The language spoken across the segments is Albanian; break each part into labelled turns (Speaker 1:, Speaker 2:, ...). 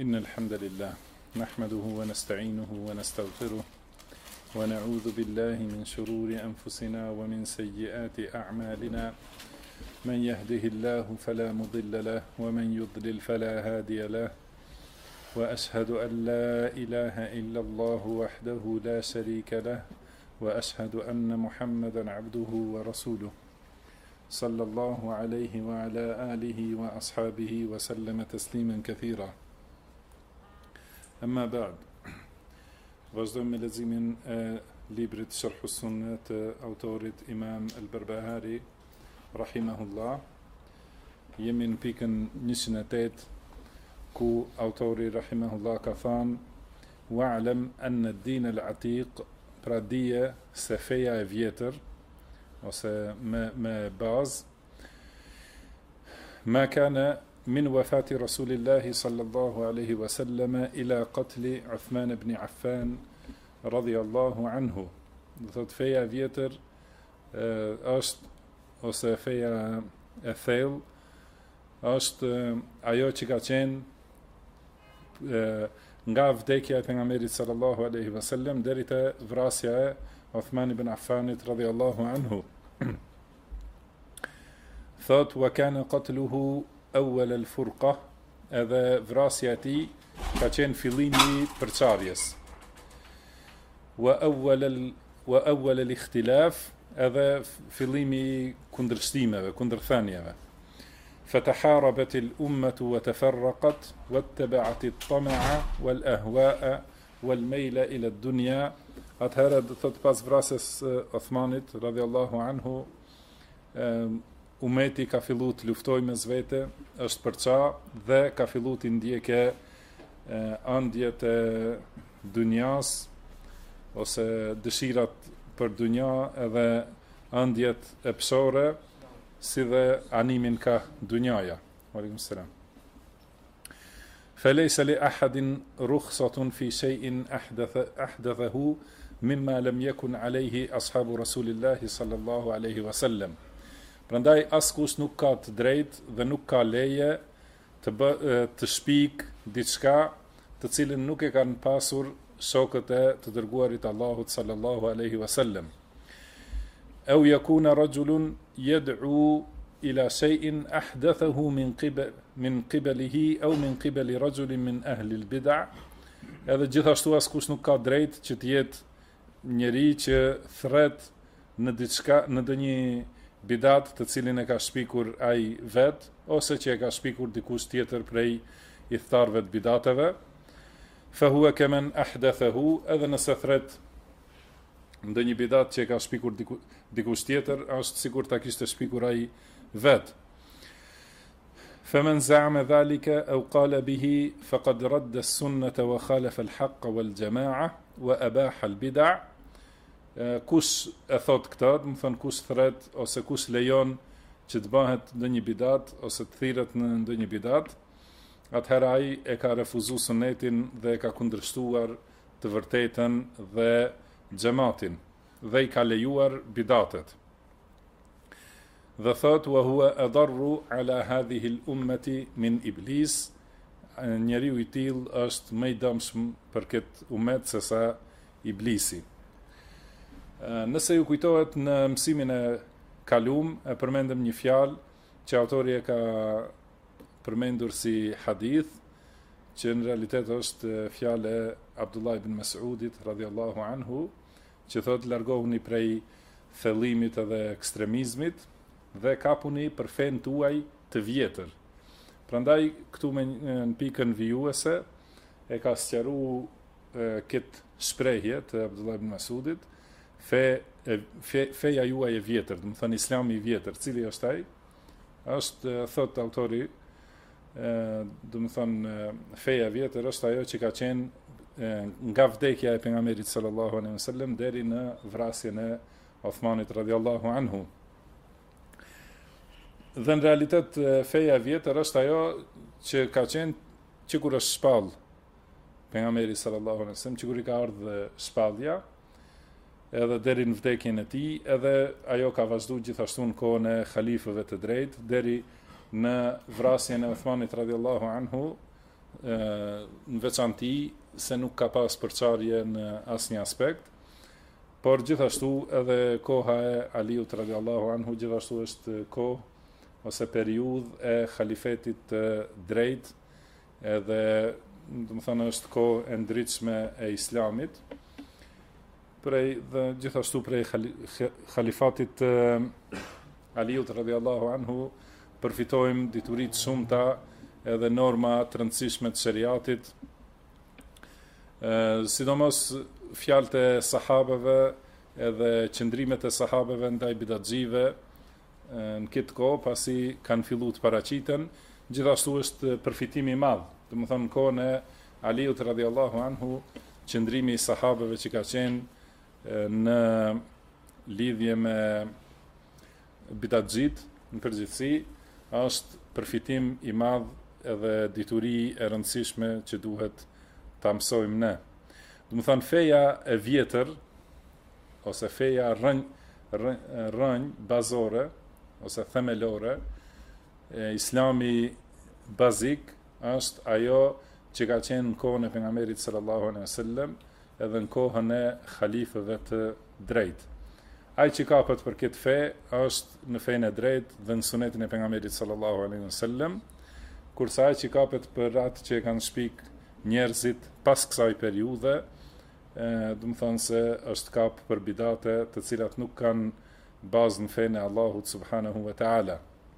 Speaker 1: إن الحمد لله نحمده ونستعينه ونستغفره ونعوذ بالله من شرور أنفسنا ومن سيئات أعمالنا من يهده الله فلا مضل له ومن يضلل فلا هادي له وأشهد أن لا إله إلا الله وحده لا شريك له وأشهد أن محمدا عبده ورسوله صلى الله عليه وعلى آله وأصحابه وسلم تسليما كثيرا. أما بعد، vazhdojmë me leximin e librit Sharh Sunne të autorit Imam Al-Barbahari rahimahullah. Jemi në pikën 108 ku autori rahimahullah ka thënë: "Wa'lam anna ad-din al-atiq", pra dije se feja e vjetër ose me bazë, ma kana min wafati Rasulillahi sallallahu alaihi wasallam ila qatli Uthman ibn Affan radhiyallahu anhu. Do thot feja e vjetër është, ose feja e thellë është ajo që ka qenë nga vdekja e pejgamberit sallallahu alaihi wasallam deri te vrasja e Uthman ibn Affanit radhiyallahu anhu. Thot wa kana qatluhu awwal al-furqa, edhe vrasja e tij ka qenë fillimi i përçarjes. Wa awwal al-ikhtilaf, edhe fillimi i kundërshtimeve, kundërthënieve. Fataharabat al-ummatu wa tafarraqat wattaba'at at-tama'a wal-ahwa'a wal-mayla ila ad-dunya. Atëherë do thot pas vrasjes Uthmanit radhiyallahu anhu, umeti ka fillu të luftoj me zvete, është përça dhe ka fillu të ndjeke andjet e dunjas, ose dëshirat për dunja edhe andjet e psore, si dhe animin ka dunjaja. Aleikum selam. Faleysa li ahadin rukhsatun fi shay'in ahdathahu mimma lam yakun alayhi ashabu Rasulillahi sallallahu alaihi wasallam. Prandaj askush nuk ka të drejtë dhe nuk ka leje të shpik diçka të cilën nuk e kanë pasur shokët e të dërguarit Allahut sallallahu alaihi wasallam. Au yakuna rajulun yad'u ila shay'in ahdathahu min qibalihi aw min qibali rajulin min ahli al-bid'a. Edhe gjithashtu askush nuk ka drejtë që të jetë njeri që thret në diçka, në ndonjë bidat të cilin e ka shpikur ai vet, ose që e ka shpikur dikush tjetër prej idhtarëve të bidateve. Fa huwa kaman ahdathahu, edhe nëse thret ndonjë bidat që e ka shpikur dikush tjetër, është sikur ta kishte shpikur ai vet. Faman za'ama dhalika aw qala bihi faqad radda as-sunnata wa khalafa al-haqq wal-jama'a wa abaha al-bid'a. Kush e thot këtë, do të thon kush thret ose kush lejon që të bëhet ndonjë bidat ose të thirret në ndonjë bidat, atëherë ai e ka refuzuar sunetin dhe e ka kundërshtuar të vërtetën dhe xhamatin dhe i ka lejuar bidatet. Dhe thot wa huwa adarru ala hadhihi al-ummati min iblis, njeriu i tillë është më i dëmshëm për këtë ummet se sa iblisi. Nëse ju kujtohet, në mësimin e kalum e përmendëm një fjalë që autori e ka përmendur si hadith, që në realitet është fjalë e Abdullah ibn Mas'udit radhiyallahu anhu, që thot largohuni prej thellimit edhe ekstremizmit dhe kapuni për fen tuaj të vjetër. Prandaj këtu në pikën vijuese e ka sqaruar këtë shprehje të Abdullah ibn Mas'udit: feja juaj e vjetër, do të thënë Islami i vjetër. Cili është ai? Është, thot autori, do të thënë feja e vjetër është ajo që ka qenë nga vdekja e pejgamberit sallallahu alaihi wasallam deri në vrasjen e Uthmanit radhiyallahu anhu. Dhe në realitet feja e vjetër është ajo që ka qenë që kur është shpall pejgamberi sallallahu alaihi wasallam, që kur i ka ardhur shpallja, edhe deri në vdekjen e tij, edhe ajo ka vazhduar gjithashtu në kohën e halifëve të drejtë deri në vrasjen e Uthmanit radhiyallahu anhu, në veçanti se nuk ka pas përçarje në asnjë aspekt, por gjithashtu edhe koha e Aliut radiallahu anhu gjithashtu është kohë ose periudhë e halifetit të drejtë, edhe do të thonë është kohë e ndritshme e Islamit, dhe gjithashtu prej halifatit të Aliut radiallahu anhu përfitojmë dituritë shumëta edhe norma të rëndësishme të shariatit, sidomos fjalët e sahabeve edhe qëndrimet e sahabeve ndaj bidatxive në këtë kohë, pasi kanë filluar të paraqiten, gjithashtu është përfitim i madh. Domethënë në kohën e Aliut radiallahu anhu, qëndrimi i sahabeve që ka qenë në lidhje me bidatxit në përgjithësi, është përfitim i madh edhe dituri e rëndësishme që duhet ta mësojmë ne. Domethënë feja e vjetër ose feja rënj bazore ose themelore, Islami bazik është ajo që ka qenë në kohën e pejgamberit sallallahu alaihi wasallam edhe në kohën e halifëve të drejtë. Ai që kapet për këtë fe është në fenë e drejtë dhe në sunetin e pejgamberit sallallahu alaihi wasallam, kurse ai që kapet për atë që kanë shpik njerëzit pas kësaj periudhe, do të thonë se është kap për bidate të cilat nuk kanë bazë në fenë e Allahut subhanahu wa taala.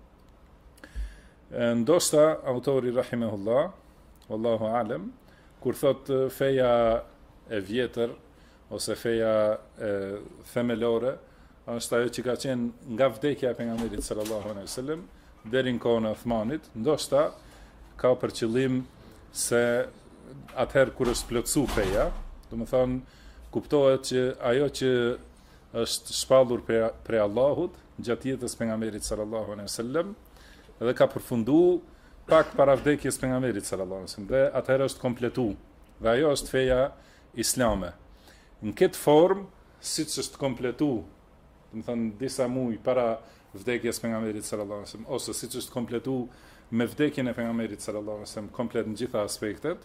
Speaker 1: Ndoshta autori rahimahullah, wallahu alem, kur thot feja e vjetër ose feja e themelore, është ajo që ka qenë nga vdekja e pejgamberit sallallahu alaihi wasallam deri në kohën e Uthmanit, ndoshta ka për qëllim se atëherë kur është plotsu feja, do të thonë kuptohet që ajo që është shpallur prej Allahut gjatë jetës pejgamberit sallallahu alaihi wasallam dhe ka përfunduar pak para vdekjes pejgamberit sallallahu alaihi wasallam, dhe atëherë është kompletuar. Dhe ajo është feja islame. Në këtë formë, siç është kompletuar, do të thonë disa muaj para vdekjes pejgamberit sallallahu alaihi wasallam, ose siç është kompletuar me vdekjen e pejgamberit sallallahu alaihi wasallam komplet në gjitha aspektet,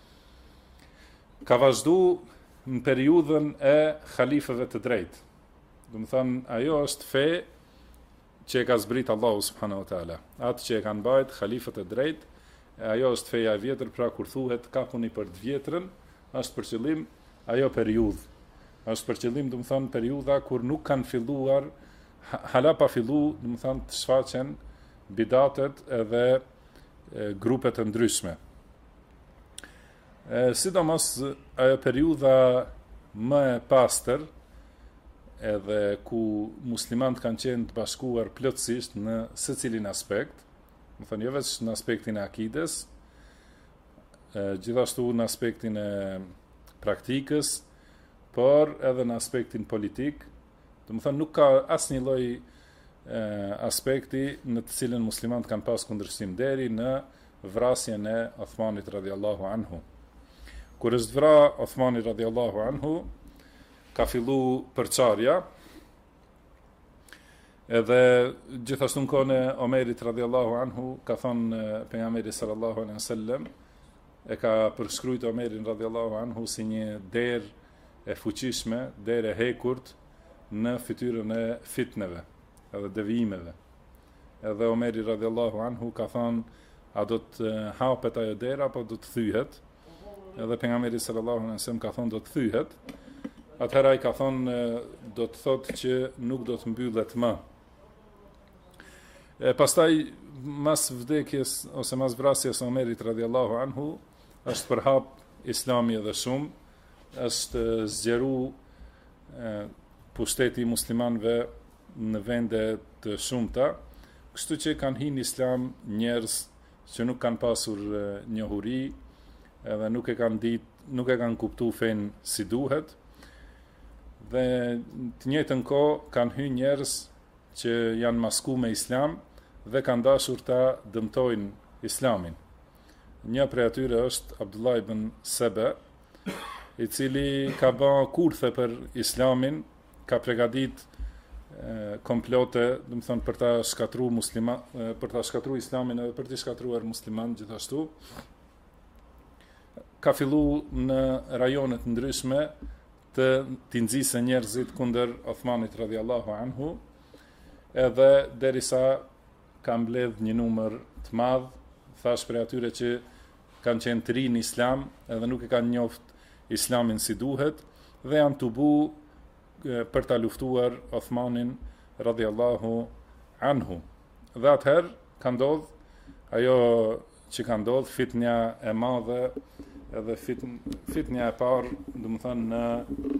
Speaker 1: ka vazhduar në periudhën e halifëve të drejtë. Do të thonë ajo është fe që e ka zbrit Allahu subhanahu wa taala. Atë që e kanë mbajt halifët e drejtë, ajo është feja e vjetër, pra kur thuhet kapuni për të vjetrën, është për qëllim ajo periudhë. Është për qëllim, do të thonë, periudha kur nuk kanë filluar, hala pa fillu, do të thonë, të shfaqen bidatet edhe grupet e ndryshme. Sidomos ajo periudha më e pastër, edhe ku muslimanët kanë qenë të bashkuar plotësisht në secilin aspekt, do të thonë jo vetëm në aspektin e akides, gjithashtu në aspektin e praktikës, por edhe në aspektin politik, do të thonë nuk ka asnjë lloj aspekti në të cilën muslimanët kanë pas kundërshtim deri në vrasjen e Uthmanit radhiyallahu anhu. Kur është vrar Uthmani radhiyallahu anhu, ka fillu përçarja, edhe gjithashtu në kohën e Omerit radhiyallahu anhu, ka thonë pejgamberi sallallahu alaihi wasallam, e ka përshkruajtur Omerin radhiyallahu anhu si një derë e fuqishme, derë e hekurt në fytyrën e fitneve edhe devijimeve. Edhe Omeri radhiyallahu anhu ka thonë, a do të hapet ajo derë apo do të thyhet? Edhe pejgamberi sallallahu alaihi wasallam ka thonë do të thyhet. Atëherë ai ka thonë do të thotë që nuk do të mbyllet më. Pastaj mas vdekjes ose mas vrasjes së Omerit radhiyallahu anhu, është përhap Islami edhe shumë, është zgjeru pushteti i muslimanëve në vende të shumta, kështu që kanë hyrë në Islam njerëz që nuk kanë pasur njohuri, edhe nuk e kanë kuptuar fen si duhet. Dhe të njëjtën kohë kanë hyrë njerëz që janë maskuar me Islam dhe kanë dashur ta dëmtojnë Islamin. Një prej atyre është Abdullah ibn Sebe, i cili ka bën kurthe për Islamin, ka përgatit komplote, do të thonë për ta shkatruar për ta shkatruar Islamin edhe për të shkatruar musliman gjithashtu. ka fillu në rajonet ndryshme të nxisë njerëzit kundër Uthmanit radhiyallahu anhu, edhe derisa ka mbledh një numër të madh, thash për atyre që kanë qenë të rinë në islam, edhe nuk e kanë njoft islamin si duhet, dhe janë të bu për ta luftuar Uthmanin radhiyallahu anhu. Dhe atëherë ka ndodh ajo që ka ndodh, fitnja e madhe, edhe fitnja e parë, do të thënë në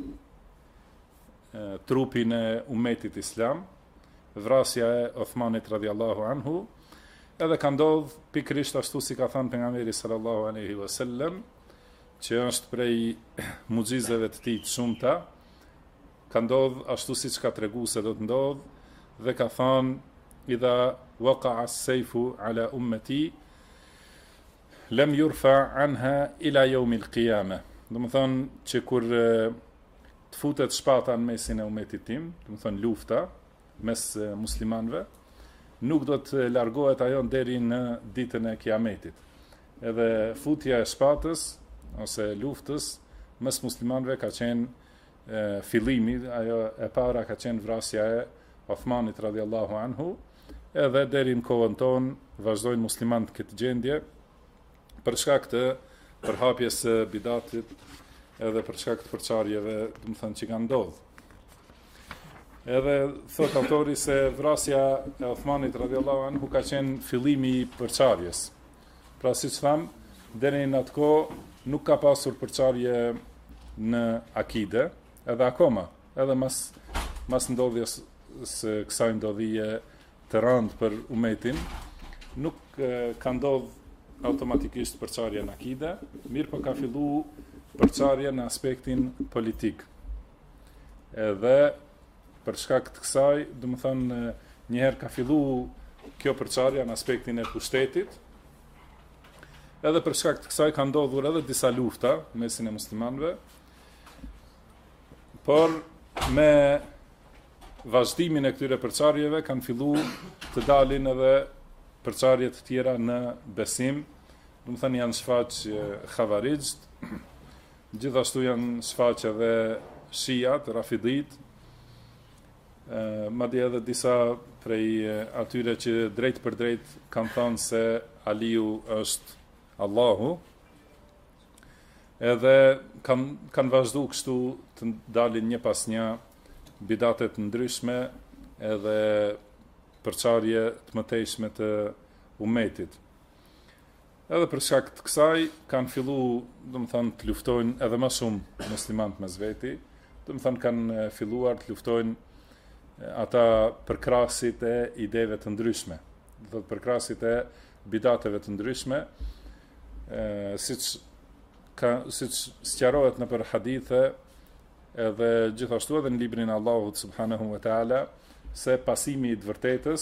Speaker 1: trupin e ummetit islam, vrasja e Uthmanit radhiyallahu anhu, edhe ka ndodh pikrisht ashtu si ka thënë pejgamberi sallallahu alaihi wasallam, që është prej mucizeve të tij të shumta, ka ndodh ashtu siç ka tregu se do të ndodh, dhe ka thënë idha waqa'a as-sayfu ala ummati lam yurfa anha ila yawm al-qiyamah. Do të thonë që kur të futet shpata në mesin e ummetit tim, do të thonë lufta mes muslimanëve, nuk do të largohet ajo deri në ditën e Kiametit. Edhe futja e shpatës ose luftës mes muslimanëve ka qenë fillimi, ajo e para ka qenë vrasja e Uthmanit radhiyallahu anhu, edhe deri në kohën tonë vazhdojnë muslimanët këtë gjendje për shkak të përhapjes së bidatit, edhe për shkak të përçarjeve, do të thënë që kanë ndodhur. Edhe thot autori se vrasja e Uthmanit radhiyallahu anhu ka qenë fillimi i përçarjes. Pra siç tham, deri në atë kohë nuk ka pasur përçarje në akide, edhe akoma, edhe mas ndodhjes së kësaj ndodhije të rëndë për umetin, nuk ka ndodhur automatikisht përçarja në akide, mirë po ka fillu përçarja në aspektin politik. Edhe për shkak të kësaj, do të thonë njëherë ka fillu kjo përçarja në aspektin e pushtetit, edhe për shkak të kësaj ka ndodhur edhe disa lufta mesin e muslimanëve, por me vazhdimin e këtyre përçarjeve kanë fillu të dalin edhe përçarje të tjera në besim, do të thënë janë shfaq Khawarijt, gjithashtu janë shfaq edhe Shiat, Rafidit, madje edhe disa prej atyre që drejt për drejt kanë thënë se Aliu është Allahu, edhe kanë vazhdu kështu të dalin një pas një bidatet ndryshme edhe përçarje të mëtejshme të ummetit. Edhe për shkak të kësaj kanë fillu, do të thënë, të luftojnë edhe më shumë muslimanët mes veti, do të thënë kanë filluar të luftojnë ata përkrasit e ideve të ndryshme, do të thotë përkrasit e bidateve të ndryshme, siç sqarohet nëpër hadithe, edhe gjithashtu edhe në librin e Allahut subhanahu wa taala, se pasimi i të vërtetës,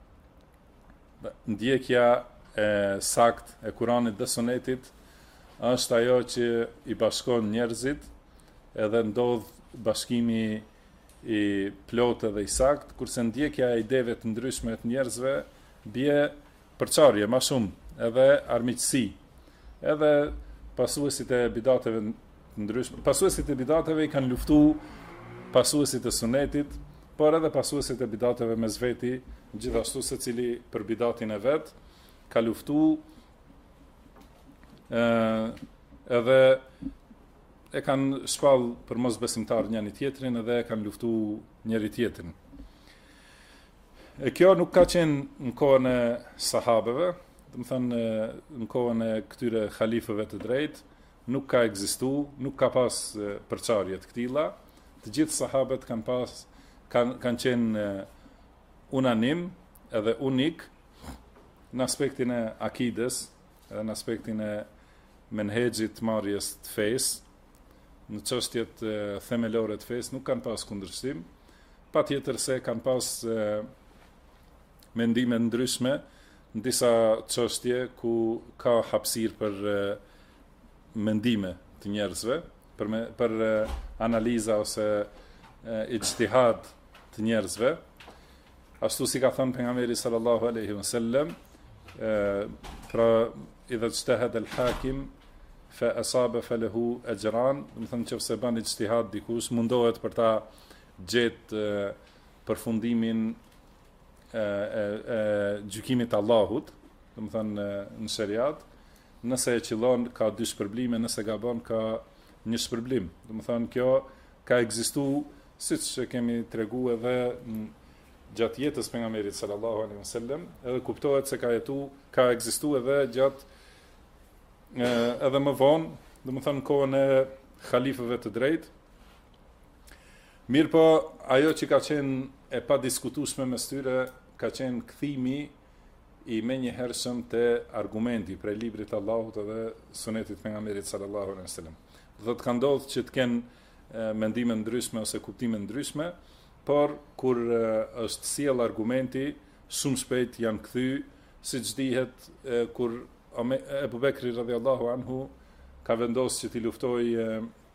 Speaker 1: ndjekja e sakt e Kuranit dhe Sunetit, është ajo që i bashkon njerëzit, edhe ndodh bashkimi i plotë dhe i sakt, kurse ndjekja e ideve të ndryshme të njerëzve bie përçarje më shumë, edhe armiqësi, edhe pasuesit e bidateve ndryshme. Pasuesit e bidateve i kanë luftu pasuesit e Sunetit, por edhe pasuesit e bidateve mes veti, gjithashtu se cili për bidatin e vet ka luftu, edhe e kanë shpall për mos besimtar njëri tjetrin, edhe e kanë luftu njëri tjetrin. E kjo nuk ka qenë në kohën e sahabeve, do të thënë në kohën e këtyre halifëve të drejtë, nuk ka ekzistu, nuk ka pas përçarje të këtilla. Të gjithë sahabët kanë qenë unanim edhe unik në aspektin e akides, edhe në aspektin e menhexhit të marrjes të fesë, në çështjet themelore të fesë nuk kanë pas kundërshtim, patjetër se kanë pas mendime ndryshme në disa çështje ku ka hapësirë për mendime të njerëzve, për analiza ose ijtihad të njerëzve, ashtu si ka thënë pejgamberi sallallahu alaihi wasallam, pra idha ijtahada al-hakim fa asaba falahu ajran, do të thonë nëse bën ijtihad dikush mundohet për ta gjetë përfundimin gjykimit të Allahut, do të thonë në shariat, nëse e qëllon ka dy shpërblime, nëse gabon ka një shpërblim. Do të thonë kjo ka ekzistuar siç kemi treguar edhe gjatë jetës pejgamberit sallallahu alaihi wasallam, edhe kuptohet se ka ekzistuar edhe gjatë edhe më vonë, do të thonë kohën e halifëve të drejtë. Mirë po, ajo që ka qenë e pa diskutueshme mes tyre ka qenë kthimi i menjëhershëm të argumenti prej librit të Allahut edhe sunetit pejgamberit sallallahu alaihi wasallam. Do të ka ndodhur që të kenë mendime ndryshme ose kuptime ndryshme, por kur është sjell argumenti, shumë shpejt janë kthy, siç dihet kur Ebu Bekri radhiyallahu anhu ka vendosur që t'i luftojë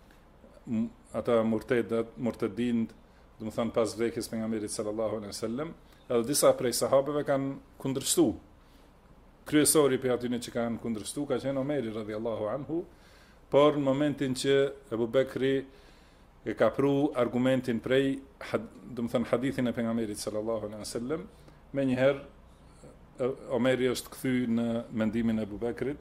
Speaker 1: ata murtedin, do të thonë pas vdekjes pejgamberit sallallahu alaihi wasallam, edhe disa prej sahabeve kanë kundërshtuar. Kryesori për atyre që kanë kundërshtuar ka qenë Omeri radhiyallahu anhu, por në momentin që Ebu Bekri e ka pru argumentin prej, do të thënë hadithin e pejgamberit sallallahu alaihi wasallam, menjëherë Omeri është kthy në mendimin e Ebu Bekrit,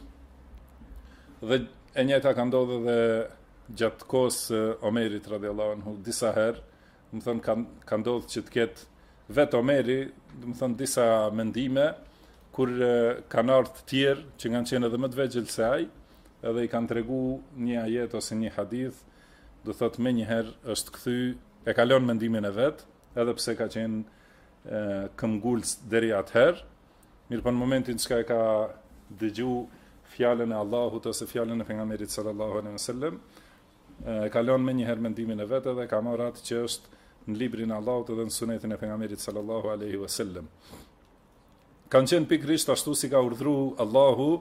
Speaker 1: dhe e njëjta ka ndodhur edhe gjatë kohës Omerit radhiyallahu anhu disa herë, do të thënë ka ndodhur që të ketë vetë Omeri, do të thënë disa mendime kur kanë ardhur të tjerë që kanë qenë edhe më të vegjël se ai, edhe i kanë treguar një ajet ose një hadith, do thotë më njëherë është kthy, e kalon mendimin e vet, edhe pse ka qenë këmbgulës deri atëherë. Mirë po në momentin që e ka dëgju fjalën e Allahut ose fjalën e pejgamberit sallallahu alaihi wasallam, e kalon më njëherë mendimin e vet edhe ka marrë atë që është në librin e Allahut edhe në sunetin e pejgamberit sallallahu alaihi wasallam. Kanë qenë pikërisht ashtu si ka urdhëruar Allahu: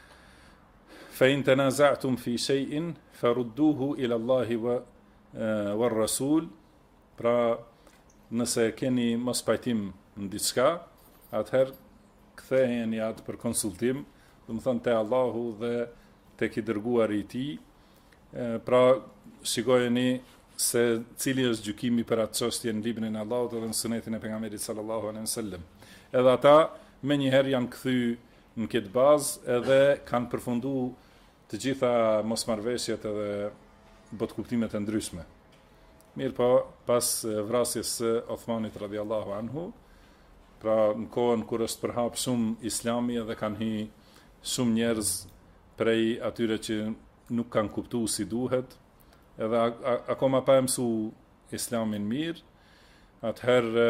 Speaker 1: fa in tanaza'tum fi shay'in farudduhu ila Allahi wa rasul. Pra, nëse keni mos pajtim në diçka, atëherë ktheheni atë për konsultim, do të thonë te Allahu dhe tek i dërguari i tij. Pra, shikojeni se cili është gjykimi për atë çështje në librin e Allahut dhe në sunetin e pejgamberit sallallahu alaihi wasallam. Edhe ata më njëherë janë kthy në këtë bazë edhe kanë përfunduar të gjitha mosmarrveshjet edhe botkuptimet e ndryshme. Mirë po, pas vrasjes së Othmanit radhiyallahu anhu, pra në kohën kur është përhap shumë islami edhe kanë hi shumë njerëz prej atyre që nuk kanë kuptuar si duhet, edhe akoma pa mësu islamin mirë, atëherë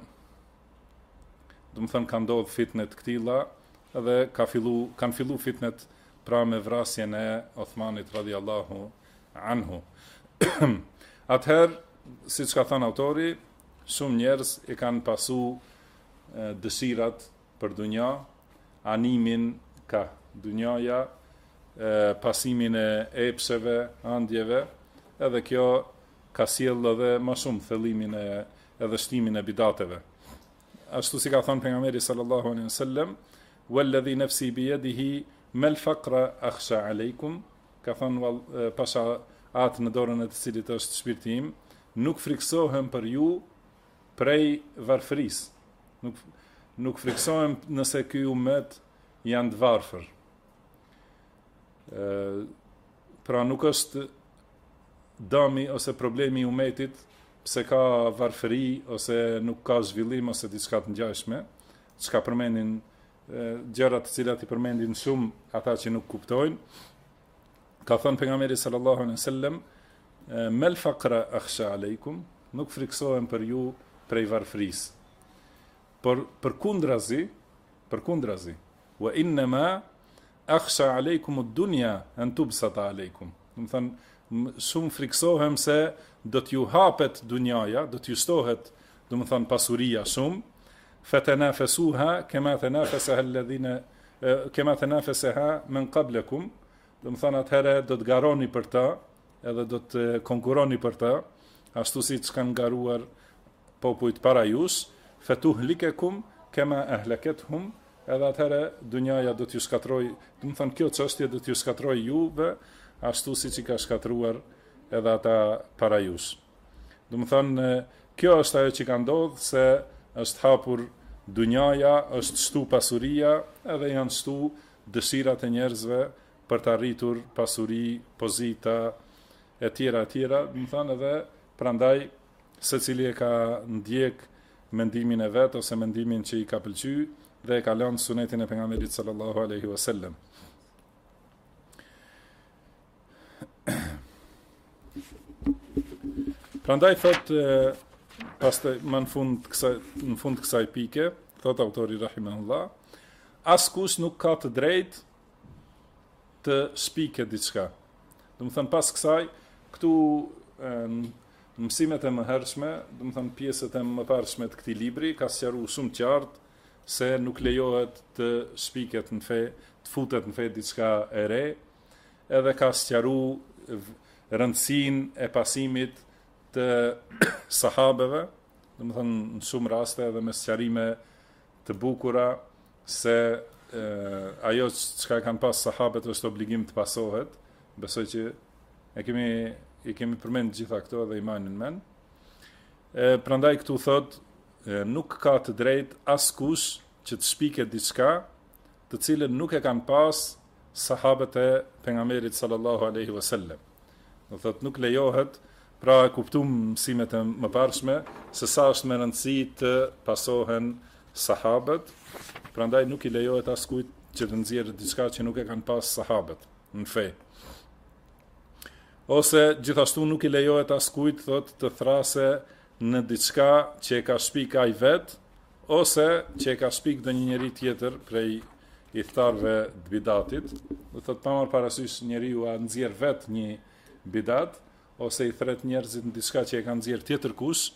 Speaker 1: do të thënë kanë ndodhur fitnet këtilla edhe kanë fillu fitnet pra me vrasjen e Othmanit radhiyallahu anhu. Atëherë, siç ka thënë autori, shumë njerëz e kanë pasu dëshirat për dunja, animin ka dunjaja, pasimin e epsheve, andjeve, edhe kjo ka sjell edhe më shumë thellimin edhe shtimin e bidateve. Ashtu si ka thënë pejgamberi sallallahu alaihi wasallam: "Walladhi nafsi bi yadihi mal faqra akhsha alaykum", ka thënë pasha atë në dorën e të cilit është shpirti im, nuk friksohem për ju prej varfërisë. Nuk friksohem nëse ky ummet janë të varfër. Pra nuk është dëmi ose problemi i ummetit pse ka varfëri ose nuk ka zhvillim ose diçka të ngjashme, çka përmendin gjëra të cilat i përmendin shumë ata që nuk kuptojnë. Ka thënë pejgamberi sallallahu alaihi wasallam: "Mal faqra akhsha alaykum", nuk friksohem për ju prej varfërisë. Por përkundrazi, wa inma akhsha alaykum ad-dunya an tubsata alaykum. Do të thënë, shumë friksohem se do t'ju hapet dunjaja, do t'ju shtohet, do të thënë pasuria shumë, fatanafasuha kama tanafasaha alladhina kama tanafasaha min qablakum. Do të thënë atëherë do të garoni për ta, edhe do të konkuroni për ta, ashtu siç kanë garuar popujt para jush, fatuhlikakum kama ahlakatuhum, edhe atëherë dunjaja do t'ju shkatroj, do të thonë kjo çështje do t'ju shkatroj juve ashtu siç i ka shkatruar edhe ata para jush. Do të thonë kjo është ajo që ka ndodhur, se është hapur dunjaja, është shtu pasuria, edhe janë shtu dëshirat e njerëzve për të arritur pasuri, pozita e tjera, do të thonë, edhe prandaj secili e ka ndjek mendimin e vet ose mendimin që i ka pëlqyer dhe e ka lënë sunetin e pejgamberit sallallahu alaihi wasallam. Prandaj thot pastaj më në fund kësaj pike, thot autori rahimahullah, askush nuk ka të drejtë të shpike diçka. Do të thënë pas kësaj, këtu në mësimet e mëhershme, do të thënë pjesët e mëparshme të këtij libri ka sqaruar shumë qartë se nuk lejohet të shpiket në fe, të futet në fe diçka e re, edhe ka sqaruar rëndësinë e pasimit të sahabeve, do të thënë në shumë raste edhe me sqarime të bukura se ajo çka kanë pas sahabët është obligim të pasohet. Besoj që i kemi përmend gjitha këto dhe i marrin mend. Prandaj këtu thot nuk ka të drejtë askush që të shpiket diçka të cilën nuk e kanë pas sahabët e pejgamberit sallallahu alaihi wasallam. Do thot nuk lejohet, pra e kuptuam mësimet e mëparshme se sa është me rëndësi të pasohen sahabët, prandaj nuk i lejohet askujt që të nxjerrë diçka që nuk e kanë pas sahabët në fe. Ose gjithashtu nuk i lejohet askujt thot të thrase në diçka që e ka shpik ai vet, ose që e ka shpik ndonjë njeri tjetër prej idhtarëve të bidatit. Do thot pa marr parasysh njeriu a nxjerr vet një bidat, ose i thret njerëzit në diçka që e kanë nxjerr tjetër kush,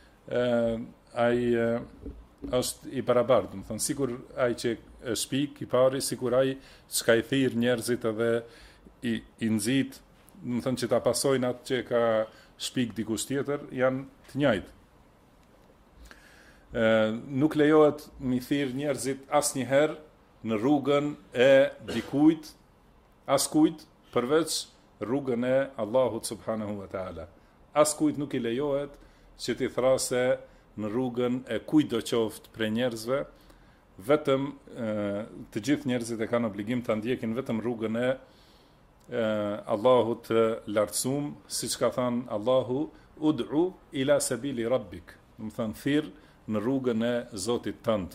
Speaker 1: ai është i barabartë, do të thonë sikur ai që e shpik i pari, sikur ai çka i thirr njerëzit edhe i nxit, do të thonë që ta pasojnë atë që ka shpik dikush tjetër, janë të njëjtë. Nuk lejohet mi thirr njerëzit asnjëherë në rrugën e dikujt, askujt përveç rrugën e Allahut subhanahu wa taala. Askujt nuk i lejohet që t'i thrase në rrugën e kujdo qoftë prej njerëzve, vetëm të gjithë njerëzit e kanë obligim të ndjekin vetëm rrugën e Allahut të lartësuar, siç ka thënë Allahu, ud'u ila sabili rabbik, do të thënë thirr në rrugën e Zotit tënd.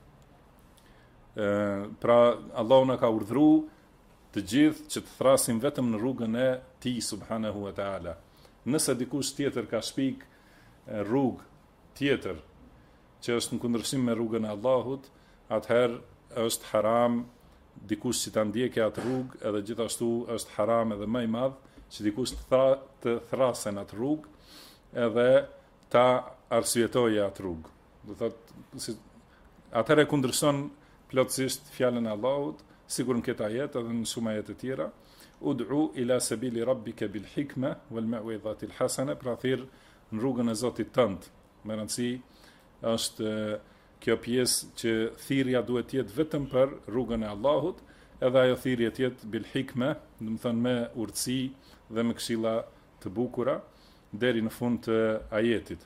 Speaker 1: Pra Allahu na ka urdhëruar të gjithë që të thrasim vetëm në rrugën e Tij subhanahu wa taala. Nëse dikush tjetër ka shpik rrugë tjetër që është në kundërshtim me rrugën e Allahut, atëherë është haram dikush që ta ndjekë atë rrugë, edhe gjithashtu është haram edhe më i madh që dikush të thrasë në atë rrugë edhe ta arsyetojë atë rrugë. Do thotë atëherë kundërshton plotësisht fjalën e Allahut, sigur në këtë ajet edhe në shumë ajete tjera, ud'u ila sabili rabbika bil hikma wal mau'izati al hasana, pra thirr në rrugën e Zotit tënd. Me rëndësi është kjo pjesë që thirrja duhet të jetë vetëm për rrugën e Allahut, edhe ajo thirrje të jetë bil hikme, do të thonë me urtësi dhe me këshilla të bukura deri në fund të ajetit.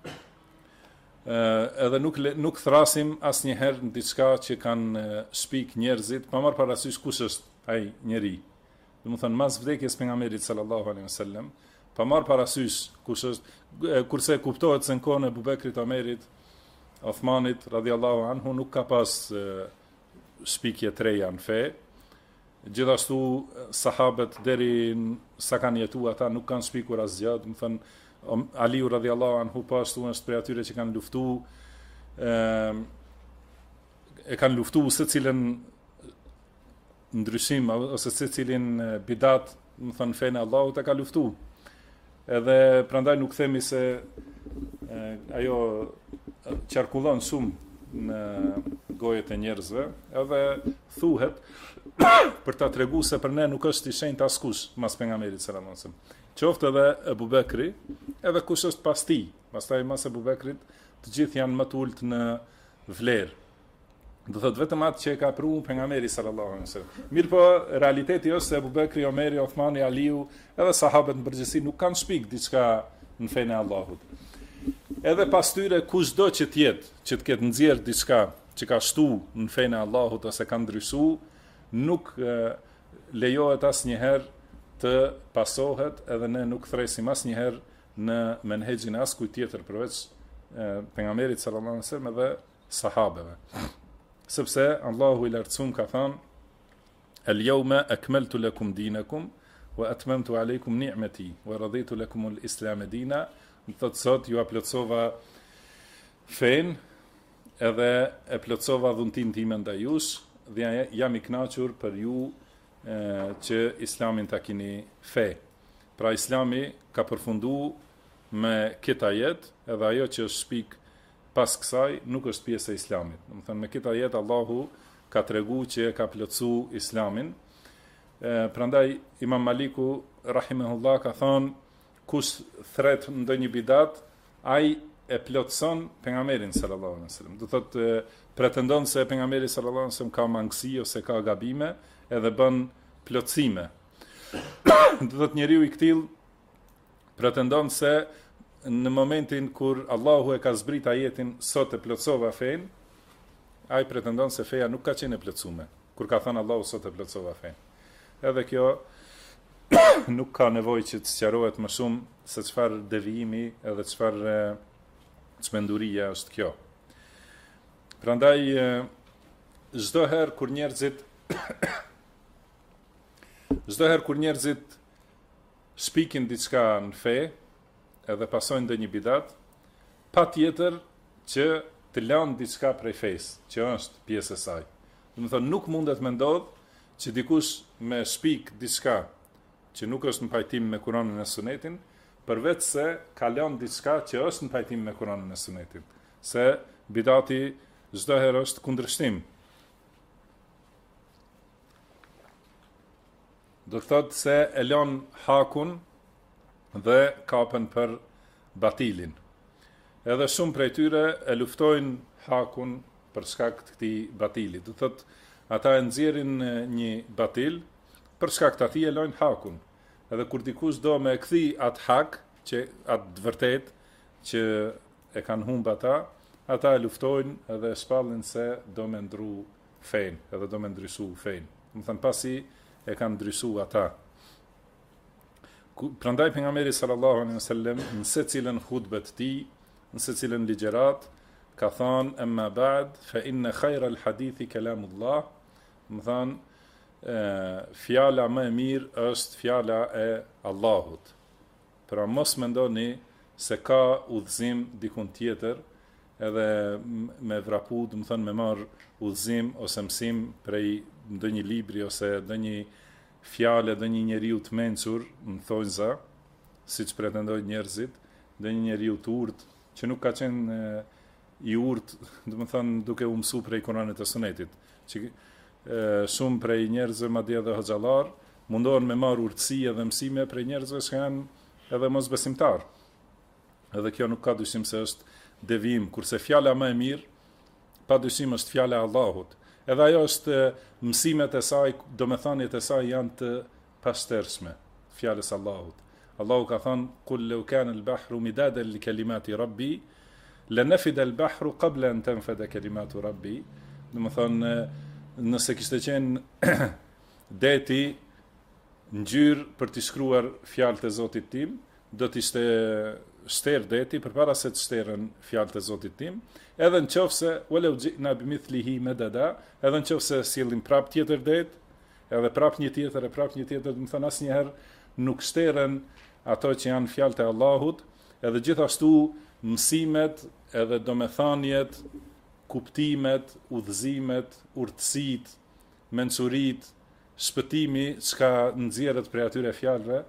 Speaker 1: Edhe nuk thrasim asnjëherë në diçka që kanë shpik njerëzit, pa marr parasysh kush është ai njeri. Do të thonë mas vdekjes pejgamberit sallallahu alaihi wasallam, pa marr parasysh kush është, kurse kuptohet se në kohën e Abubekrit, Omerit, Othmanit radhiyallahu anhu nuk ka pas shpikje të reja në fe. Gjithashtu sahabët deri sa kanë jetuar ata nuk kanë shpikur asgjë, do të thënë Aliu radhiyallahu anhu po ashtu është prej atyre që kanë luftuar e kanë luftuar secilën ndryshim ose secilin bidat, do të thënë fenë e Allahut e ka luftuar. Edhe prandaj nuk themi se ajo qarkullon shumë në gojet e njerëzve, edhe thuhet për ta treguar se për ne nuk është i shenjtë askush mas pejgamberit sallallahu alajhi wasallam. Qoftë edhe Abubekri, edhe kush është pas tij. Pastaj mas Abubekrit, të gjithë janë më të ulët në vlerë. Do thot vetëm atë që e ka pru pejgamberi sallallahu alaihi wasallam. Mirë po, realiteti është se Abu Bekri, Omeri, Othmani, Aliu, edhe sahabët në përgjithësi nuk kanë shpik diçka në fenë e Allahut. Edhe pas tyre kushdo që të ketë nxjerr diçka që ka shtu në fenë e Allahut ose ka ndryshu, nuk lejohet asnjëherë të pasohet, edhe ne nuk thresim asnjëherë në menhexhin e askujt tjetër përveç pejgamberit sallallahu alaihi wasallam dhe sahabeve. Sepse Allahu i lartësuar ka thënë: "El-yawma akmaltu lakum dinakum wa atmamtu alaykum ni'mati wa raditu lakum al-islam dina." Do të sot ju plotësova fen edhe e plotësova dhuntin time ndaj jush dhe jam i kënaqur për ju që Islamin ta keni fe. Pra Islami ka përfundu me këtë ajet, edhe ajo që është shpik pas kësaj nuk është pjesë e Islamit. Do të thënë me këtë ajet Allahu ka treguar që ka plotësu Islamin. Prandaj Imam Maliku rahimahullah ka thënë kush thret ndonjë bidat, ai e plotëson pejgamberin sallallahu alaihi wasallam. Do thotë pretendon se pejgamberi sallallahu alaihi wasallam ka mangësi ose ka gabime, edhe bën plotësime. Do thotë njeriu i ktill pretendon se në momentin kur Allahu e ka zbrit ajetin sot e plotësova fen, ai pretendon se feja nuk ka qenë e plotësuar. Kur ka thënë Allahu sot e plotësova fen. Edhe kjo nuk ka nevojë që të sqarohet më shumë se çfarë devijimi edhe çfarë çmenduria është kjo. Prandaj çdo herë kur njerëzit shpikin diçka në fe, edhe pasojnë ndonjë bidat, patjetër që të lanë diçka prej fesë, që është pjesë e saj. Do të thonë nuk mundet me ndodh që dikush me shpik diçka që nuk është në pajtim me Kur'anin e Sunetin, përveç se ka lënë diçka që është në pajtim me Kur'anin e Sunetin. Se bidati çdo herë është kundërshtim. Do të thotë se e lën hakun dhe kapen për batilin. Edhe shumë prej tyre e luftojnë hakun për shkak të këtij batili. Do thotë ata e nxjerrin një batil për shkak të atij e lojnë hakun. Edhe kur dikush do me kthi atë hak, që atë vërtet që e kanë humb ata e luftojnë edhe shpallin se do me ndru fen, edhe do me ndrysu fen. Do thënë pasi e kanë ndrysu ata. Prandaj pejgamberi sallallahu alaihi wasallam në secilën hutbë të tij, në secilën ligjërat ka thënë amma ba'd fa inna khayra al-hadithi kalamullah. Do thënë fjala më e mirë është fjala e Allahut. Pra mos mendoni se ka udhëzim dikun tjetër edhe me vrapu, do të thënë me marr udhëzim ose mësim prej ndonjë libri ose ndonjë fjale dhe një njeriu të mençur në thonjza, siç pretendojnë njerëzit, dhe një njeriu të urtë që nuk ka qenë i urtë, do të thënë duke u mësuar prej Kuranit të Sunetit, që shumë prej njerëzve madje edhe hoxhallar mundohen me marr urtësi edhe mësime prej njerëzve që janë edhe mosbesimtar. Edhe kjo nuk ka dyshim se është devijim, kurse fjala më e mirë padyshim është fjala e Allahut. Edhe ajo është mësimet e saj, domethëniet e saj janë të pastërshme, fjalës Allahut. Allahu ka thënë: "Qul law kana al-bahru midadan li kalimati rabbi, lanafida al-bahru qabla an tanfada kalimatu rabbi." Domethënë, nëse kishte qenë deti ngjyrë për të shkruar fjalët e Zotit tim, do të ishte shter deti përpara se të shterën fjalët e Zotit tim. Edhe në qofse walau ji'na bimithlihi madada, edhe në qofse sjellim prap tjetër det, edhe prap një tjetër e prap një tjetër, do të thënë asnjëherë nuk shteren ato që janë fjalët e Allahut, edhe gjithashtu mësimet, edhe domethëniet, kuptimet, udhëzimet, urtësitë, mençuritë, shpëtimi çka nxjerret prej atyre fjalëve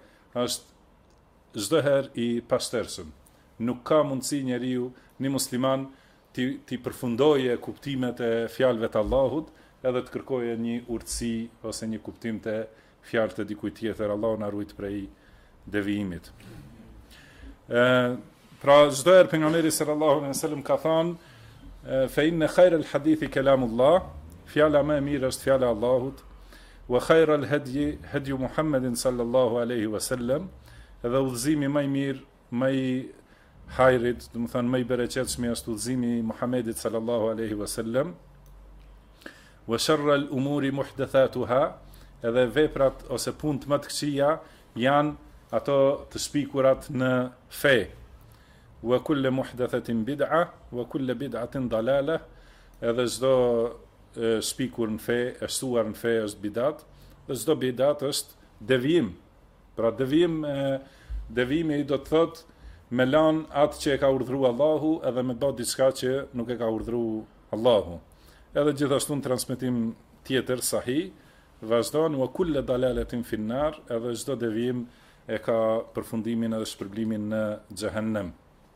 Speaker 1: është çdo herë i pastërshëm. Nuk ka mundësi njeriu, një musliman, ti përfundoje kuptimet e fjalëve të Allahut edhe të kërkoje një urtësi ose një kuptim të fjalët e dikujt tjetër. Allahu na ruaj prej devijimit. Pra çdo herë pejgamberi sallallahu alaihi wasallam ka thënë فإن خير الحديث كلام الله fjala më e mirë është fjala e Allahut wa khayra al-hadi hadi Muhammedin sallallahu alaihi wasallam edhe udhëzimi më i mirë më i hajrit do të thënë më i bereqetshëm është udhëzimi i Muhamedit sallallahu alaihi wasallam wa sharra al-umuri muhdathatuha edhe veprat ose punët më të këqija janë ato të shpikurat në fe wa kullu muhdathatin bid'a wa kullu bid'atin dalalah edhe çdo shpikur në fe, e shtuar në fe është bidat, dhe çdo bidat është devijim. Pra devijimi do të thot me lan atë që e ka urdhëruar Allahu edhe me bë diçka që nuk e ka urdhëruar Allahu. Edhe gjithashtu në transmetim tjetër sahih, vazhdon wa kullu dalalatin fi an-nar, edhe çdo devijim e ka përfundimin edhe shpërblimin në xhehenem.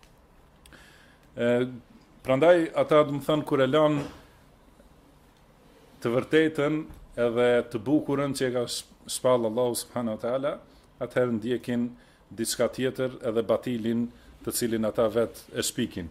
Speaker 1: Prandaj ata do të thonë kur e lan të vërtetën edhe të bukurën që e ka shpallë Allahu subhanahu wa taala, atëherë ndjekin diçka tjetër edhe batilin të cilin ata vet e shpikin.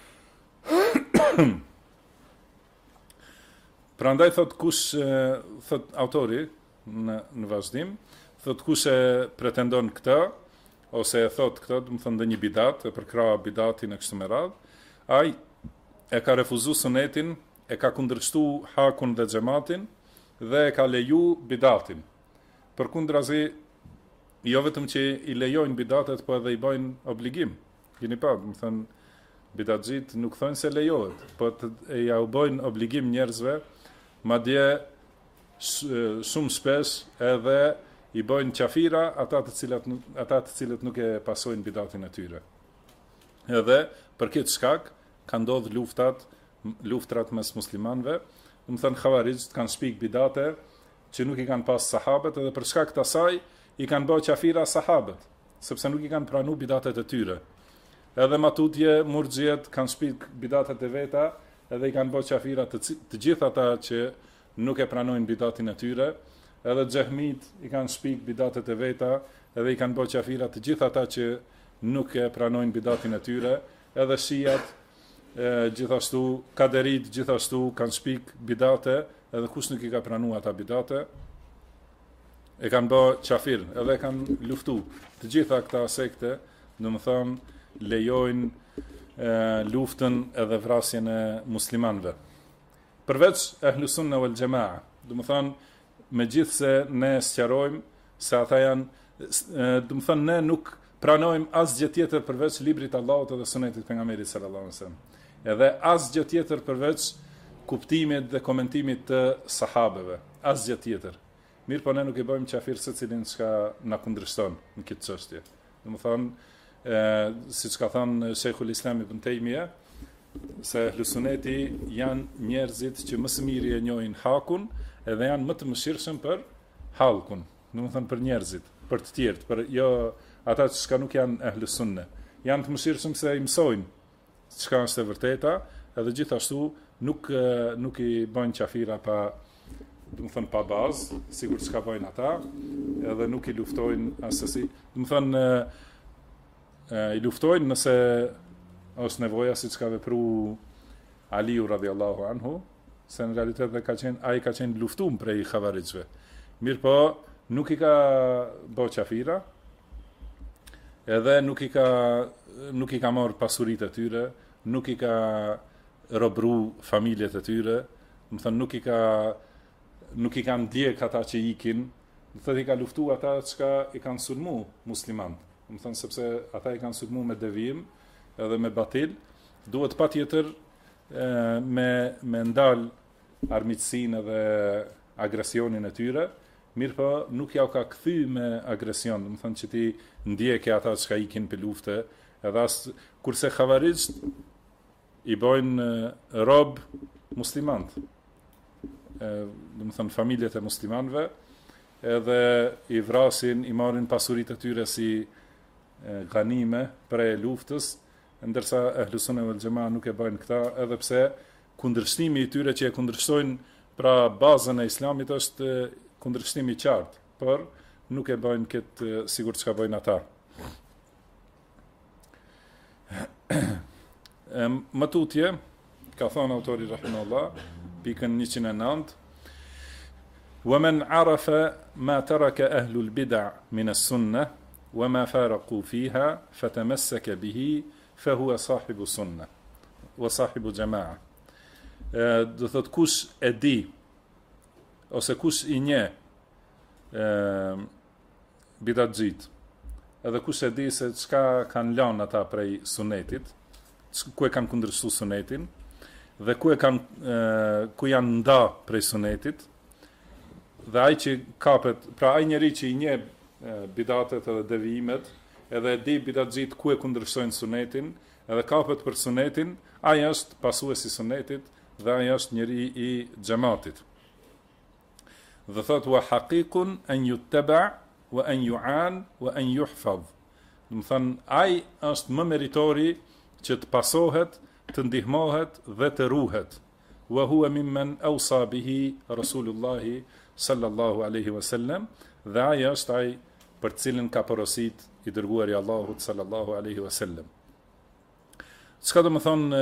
Speaker 1: Prandaj thot autori në vazhdim, thot kush e pretendon këtë ose e thot këtë, do të thonë ndonjë bidat, e përkrah bidatin e kështu me radhë, ai e ka refuzuar sunetin, e ka kundërshtu hakun dhe xhamatin dhe e ka leju bidatin. Përkundrazi, jo vetëm që i lejojnë bidatet, po edhe i bëjnë obligim. Keni pa, do të thënë bidatxhit nuk thonë se lejohet, po ja u bëjnë obligim njerëzve, madje shumë shpesh edhe i bëjnë qafira ata të cilët nuk e pasojnë bidatin e tyre. Edhe për këtë shkak ka ndodhur luftrat mes muslimanëve, do të thënë xhavarixht kanë shpik bidate që nuk i kanë pas sahabët edhe për shkak të asaj i kanë bërë qafira sahabët, sepse nuk i kanë pranuar bidatet e tyre. Edhe matutje murxhiet kanë shpik bidatet e veta, edhe i kanë bërë qafira të gjithë ata që nuk e pranojnë bidatin e tyre, edhe xehmit i kanë shpik bidatet e veta, edhe i kanë bërë qafira të gjithë ata që nuk e pranojnë bidatin e tyre, edhe shijat gjithashtu, kaderit gjithashtu kanë shpik bidate, edhe kush nuk i ka pranuar ata bidate, e kanë bë qafir, edhe kanë luftu. Të gjitha këta sekte, do të thonë, lejojnë luftën edhe vrasjen e muslimanëve. Përveç Ahlus Sunna wal Jamaa, do të thonë, megjithse ne sqarojmë se ata janë, do të thonë, ne nuk pranojmë asgjë tjetër përveç librit të Allahut edhe sunetit të pejgamberit sallallahu alaihi wasallam. Edhe asgjë tjetër përveç kuptimit dhe komentimit të sahabeve, asgjë tjetër. Mirë, po ne nuk i bëjmë qafir secilin çka na kundërshton në këtë çështje. Domethënë, siç ka thënë Sheikhul Islam Ibn Taymija, se Ahlusuneti janë njerëzit që më së miri e njohin hakun edhe janë më të mëshirshëm për hallkun. Domethënë për njerëzit, për të tjerët, për jo ata që nuk janë Ahlusunne. Janë të mëshirshëm se i mësojnë çka është e vërteta, edhe gjithashtu nuk i bëjnë qafira pa, do të thënë, pa bazë, sigur çka bëjnë ata, edhe nuk i luftojnë asesi. Do të thënë i luftojnë nëse është nevoja, siç ka vepruar Aliu radhiyallahu anhu, se në realitet ai ka qenë luftuar prej xhavarixhve. Mirë po, nuk i ka bë qafira, edhe nuk i ka marrë pasuritë e tyre, nuk i ka robru familjet e tyre, do të thënë nuk i kanë ndjek ata që ikin, do të thënë i ka luftu ata që i kanë sulmu musliman. Do të thënë sepse ata i kanë sulmu me devijim edhe me batil, duhet patjetër me ndal armiqsinë edhe agresionin e tyre. Mirë po, nuk ja u ka kthy me agresion, do të thënë që ti ndjekë ata që ikin për lufte, edhe kurse xhavarixht i bojnë rob muslimant, do të thënë familjet e muslimanëve, edhe i vrasin, i marrin pasuritë e tyre si ghanime prej luftës, ndërsa Ahlus Sunna wal Jamaa nuk e bëjnë këta, edhe pse kundërshtimi i tyre që e kundërshtojnë pra bazën e Islamit është kundërshtimi i qartë, por nuk e bëjnë këtë sigur çka bëjnë ata. Më tutje, ka thonë autori rahimahullah, pikën 109, ومن عرف ما ترك أهل البدع من السنة وما فارقوا فيها فتمسك به فهو صاحب السنة وصاحب جماعة. Do thot kush e di ose kush i nje bidatxhit, edhe kush e di se çka kanë lënë ata prej sunetit, ku e kanë kundërshtuar sunetin dhe ku janë nda prej sunetit, dhe ai që kapet, pra ai njeri që i nje bidatet edhe devijimet, edhe e di bidatxhit ku e kundërshtojnë sunetin, edhe kapet për sunetin, ai është pasuesi i sunetit dhe ai është njeri i xhamatit. Dhe thot wa haqiqun an yuttaba wa an yu'an wa an yuhfaz. Do të thënë ai është më meritori që të pasohet, të ndihmohet dhe të ruhet. Wa huwa mimman awsa bihi Rasulullahi sallallahu alaihi wasallam, dhe ai është ai për cilin ka porosit i dërguari i Allahut sallallahu alaihi wasallam. Çka do të thonë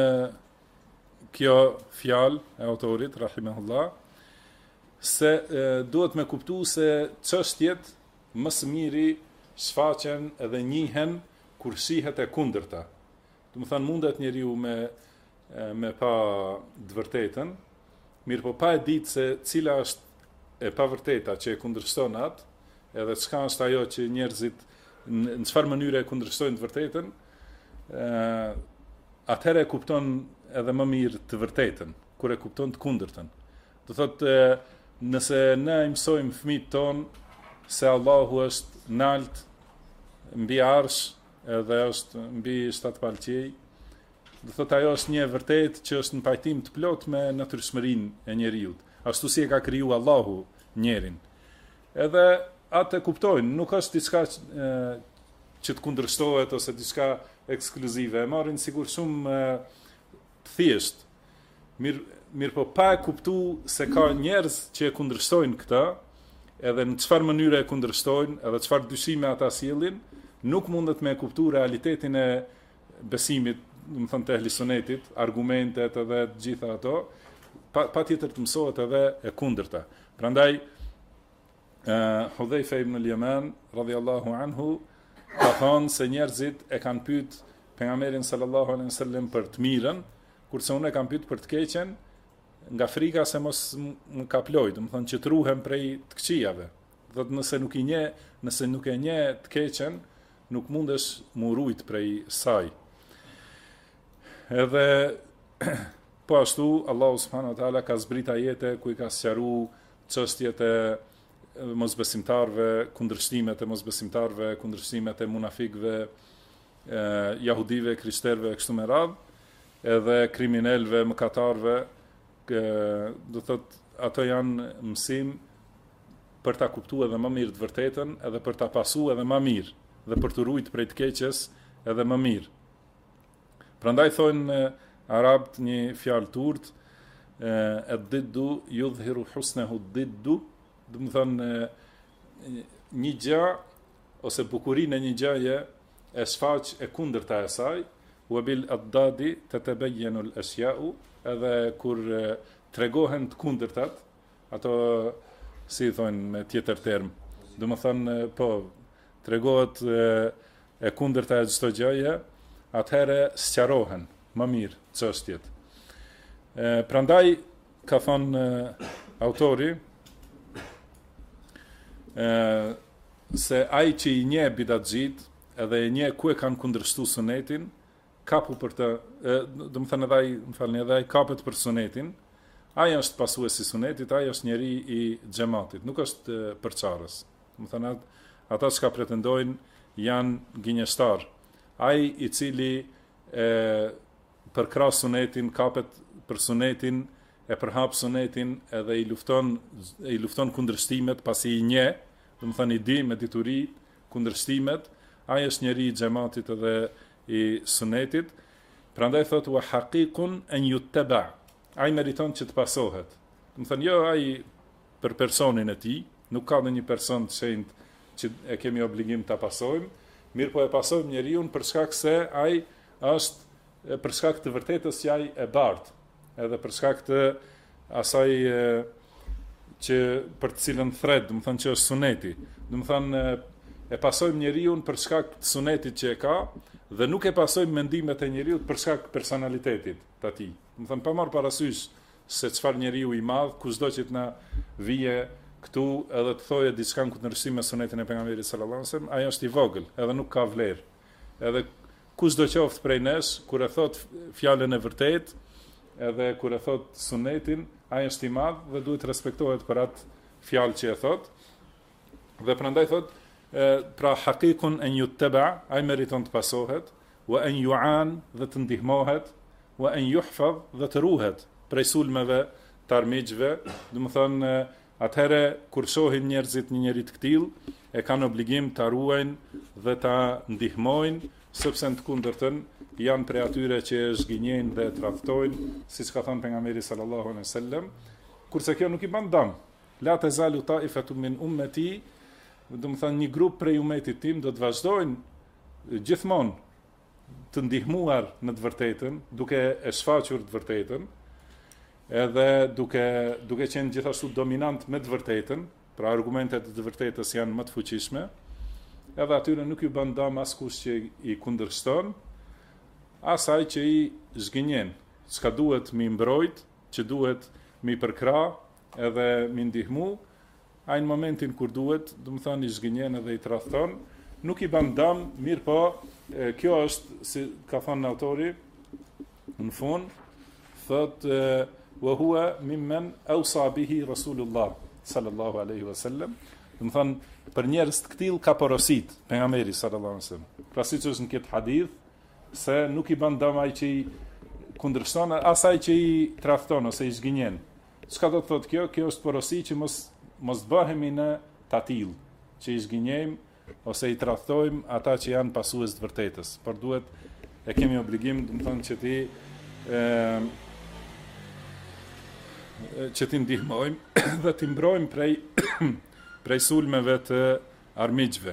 Speaker 1: kjo fjalë e autorit rahimahullah, se duhet me kuptu se çështjet më së miri shfaqen edhe njihen kur shihet e kundërta. Do të thonë mundet njeriu me pa të vërtetën, mirë po pa e ditë se cila është e pavërteta që e kundërshton atë, edhe çka është ajo që njerëzit në çfarë mënyre e kundërshtojnë të vërtetën, atëherë e kupton edhe më mirë të vërtetën, kur e kupton të kundërtën. Do thotë, nëse ne i mësojmë fëmijët tonë se Allahu është nalt mbi arsh edhe është mbi 7 palqej, do thotë ajo është një vërtet që është në pajtim të plot me natyrshmërinë e njeriut. Ashtu si e ka kriju Allahu njerin. Edhe atë e kuptojnë, nuk është diçka që të kundërshtohet ose diçka ekskluzive. E marrin sigur shumë të thjesht. Mirë po pa e kuptu se ka njerëz që e kundërshtojnë këta, edhe në çfarë mënyre e kundërshtojnë, edhe çfarë dyshime ata sjellin, nuk mundet me e kuptu realitetin e besimit, do të thonë të ehli sunetit, argumentet edhe të gjitha ato, pa tjetër të mësohet edhe e kundërta. Prandaj, Hudhaifa ibn al-Yaman, radhiyallahu anhu, ka thonë se njerëzit e kanë pyet pejgamberin sallallahu alaihi wasallam për të mirën, kurse unë e kam pyet për të keqen, nga frika se mos më kaploj, do të thonë që të ruhem prej të këqijave. Do të nëse nuk e nje të keqen, nuk mundesh më rujt prej saj. Edhe po ashtu, Allahu subhanahu wa taala ka zbrit ajete ku i ka sqaruar çështjet e mosbesimtarve, kundërshtimet e mosbesimtarve, kundërshtimet e munafikëve, jahudive, krishterëve kështu me radhë, edhe kriminalëve, mëkatarëve, do thot ato janë mësim për ta kuptuar edhe më mirë të vërtetën, edhe për ta pasuar edhe më mirë, dhe për të ruajtur prej të keqes edhe më mirë. Prandaj thonë arabët një fjalë turt, ad-diddu yudhhiru husnahu ad-diddu, do të thonë një gjë ose bukurinë e një gjëje e shfaq e kundërta e saj, wa bil addadi tatabayyanu al-ashya'u, edhe kur tregohen të kundërtat, ato si thonë me tjetër term, do të thonë po tregohet e kundërta e çdo gjëje, atëherë sqarohen më mirë çështjet. Prandaj ka thonë autori se ai që i nje bidatxhit edhe e nje ku e kanë kundërshtuar sunetin, kapu për të, do të thënë edhe ai kapet për sunetin, ai është pasuesi i sunetit, ai është njeri i xhamatit, nuk është përçarës. Do të thënë ata që pretendojnë janë gënjeshtar. Ai i cili përkrah sunetin, kapet për sunetin, e përhap sunetin edhe i lufton kundërshtimet pasi i nje, do të thënë i di me dituri kundërshtimet, ai është njeri i xhamatit edhe i sunetit. Prandaj thotë wa haqiqun an yuttaba. Ai meriton që të pasohet. Do të thënë jo ai për personin e tij, nuk ka ndonjë person të shenjtë që e kemi obligim ta pasojmë, mirë po e pasojmë njeriu për shkak se ai është për shkak të vërtetës që ai e bart. edhe për shkak të asaj që për të cilën thret, do të thonë që është suneti. Do të thonë e pasojmë njeriu për shkak të sunetit që e ka dhe nuk e pasojmë mendimet e njeriu për shkak të personalitetit të tij. Do të thonë pa marr parasysh se çfarë njeriu i madh, kushdo që të na vije këtu edhe të thoje diçka në kundërshtim me sunetin e pejgamberit sallallahu alajhi wasallam, ajo është i vogël, edhe nuk ka vlerë. Edhe kushdo qoftë prej nesh, kur e thot fjalën e vërtet, edhe kur e thot sunetin, ai është i madh dhe duhet respektohet për atë fjalë që e thot. Dhe prandaj thot, pra haqiqun an yuttaba, ai meriton të pasohet, wa an yu'an dhe të ndihmohet, wa an yuhfaz dhe të ruhet prej sulmeve të armiqve, do të thonë atëherë kur shohin njerëzit një njerit këtill, e kanë obligim ta ruajnë dhe ta ndihmojnë, sepse në të kundërtën janë prej atyre që e zgjinjejnë dhe e tradhtojnë, siç ka thënë pejgamberi sallallahu alaihi wasallam, kurse kjo nuk i bën dëm. La tazalu ta'ifatu min ummati, do të thonë një grup prej umetit tim do të vazhdojnë gjithmonë të ndihmuar në të vërtetën, duke e shfaqur të vërtetën, edhe duke qenë gjithashtu dominant me të vërtetën, pra argumentet e të vërtetës janë më të fuqishme, edhe atyre nuk ju bën dëm askush që i kundërshton, asaj që i zgënjen, çka duhet mi mbrojt, që duhet mi përkra, edhe mi ndihmu, ai në momentin kur duhet, do të thonë i zgënjen edhe i tradhton, nuk i bën dëm, mirë po, kjo është, si ka thënë autori, në fund, thotë wa huwa mimman awsa bihi Rasulullah sallallahu alaihi wasallam. Do të thonë për njerëz të këtill ka porosit pejgamberi sallallahu alaihi wasallam. Pra siç është në këtë hadith se nuk i bën dëm ai që i kundërshton asaj që i tradhton ose i zgënjen. Çka do të thotë kjo? Kjo është porosi që mos bëhemi në tatill, që i zgënjejmë ose i tradhtojmë ata që janë pasues të vërtetës. Por duhet e kemi obligim, do të thonë që ti ndihmojmë dhe ti mbrojmë prej sulmeve të armiqve.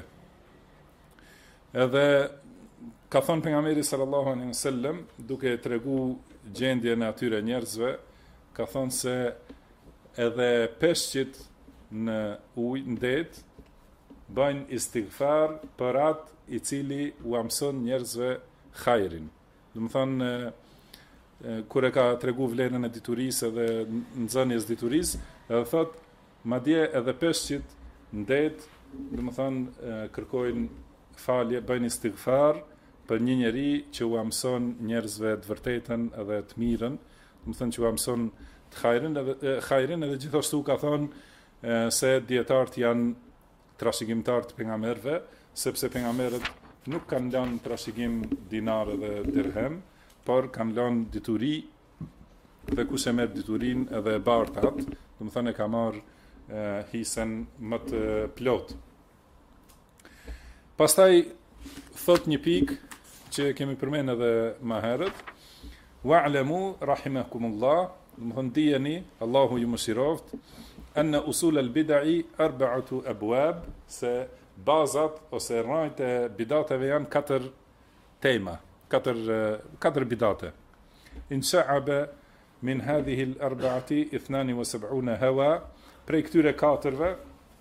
Speaker 1: Edhe ka thonë pejgamberi sallallahu alaihi wasallam, duke tregu gjendjen e atyre njerëzve, ka thonë se edhe peshqit në ujë, në det, bëjnë istighfar për atë i cili u mëson njerëzve hajrin. Do të thonë kur e ka tregu vlerën e diturisë dhe nxënjes diturisë, edhe thot, madje edhe peshqit në det, do të thonë kërkojnë falje, bëjnë istighfar për një njeri që u mëson njerëzve të vërtetën edhe të mirën, do të thonë që u mëson të hajrin edhe gjithashtu ka thonë se dietarët janë trashëgimtar të pejgamberëve, sepse pejgamberët nuk kanë lënë trashëgim dinar dhe dirhem, por kanë lënë dituri dhe kush e merr diturinë edhe e bartat, do të thonë e ka marr hisen më të plot. Pastaj thot një pikë që kemi përmendur edhe më herët, wa'lamu rahimakumullah, do të thonë dijeni, Allahu ju mëshiroft, anna usul al-bid'i arba'atu abwab, se bazat ose rrajt e bidateve janë 4 tema, 4 bidate. In sha'aba min hadhihi al-arba'ati 72 hawa, prej këtyre 4-ve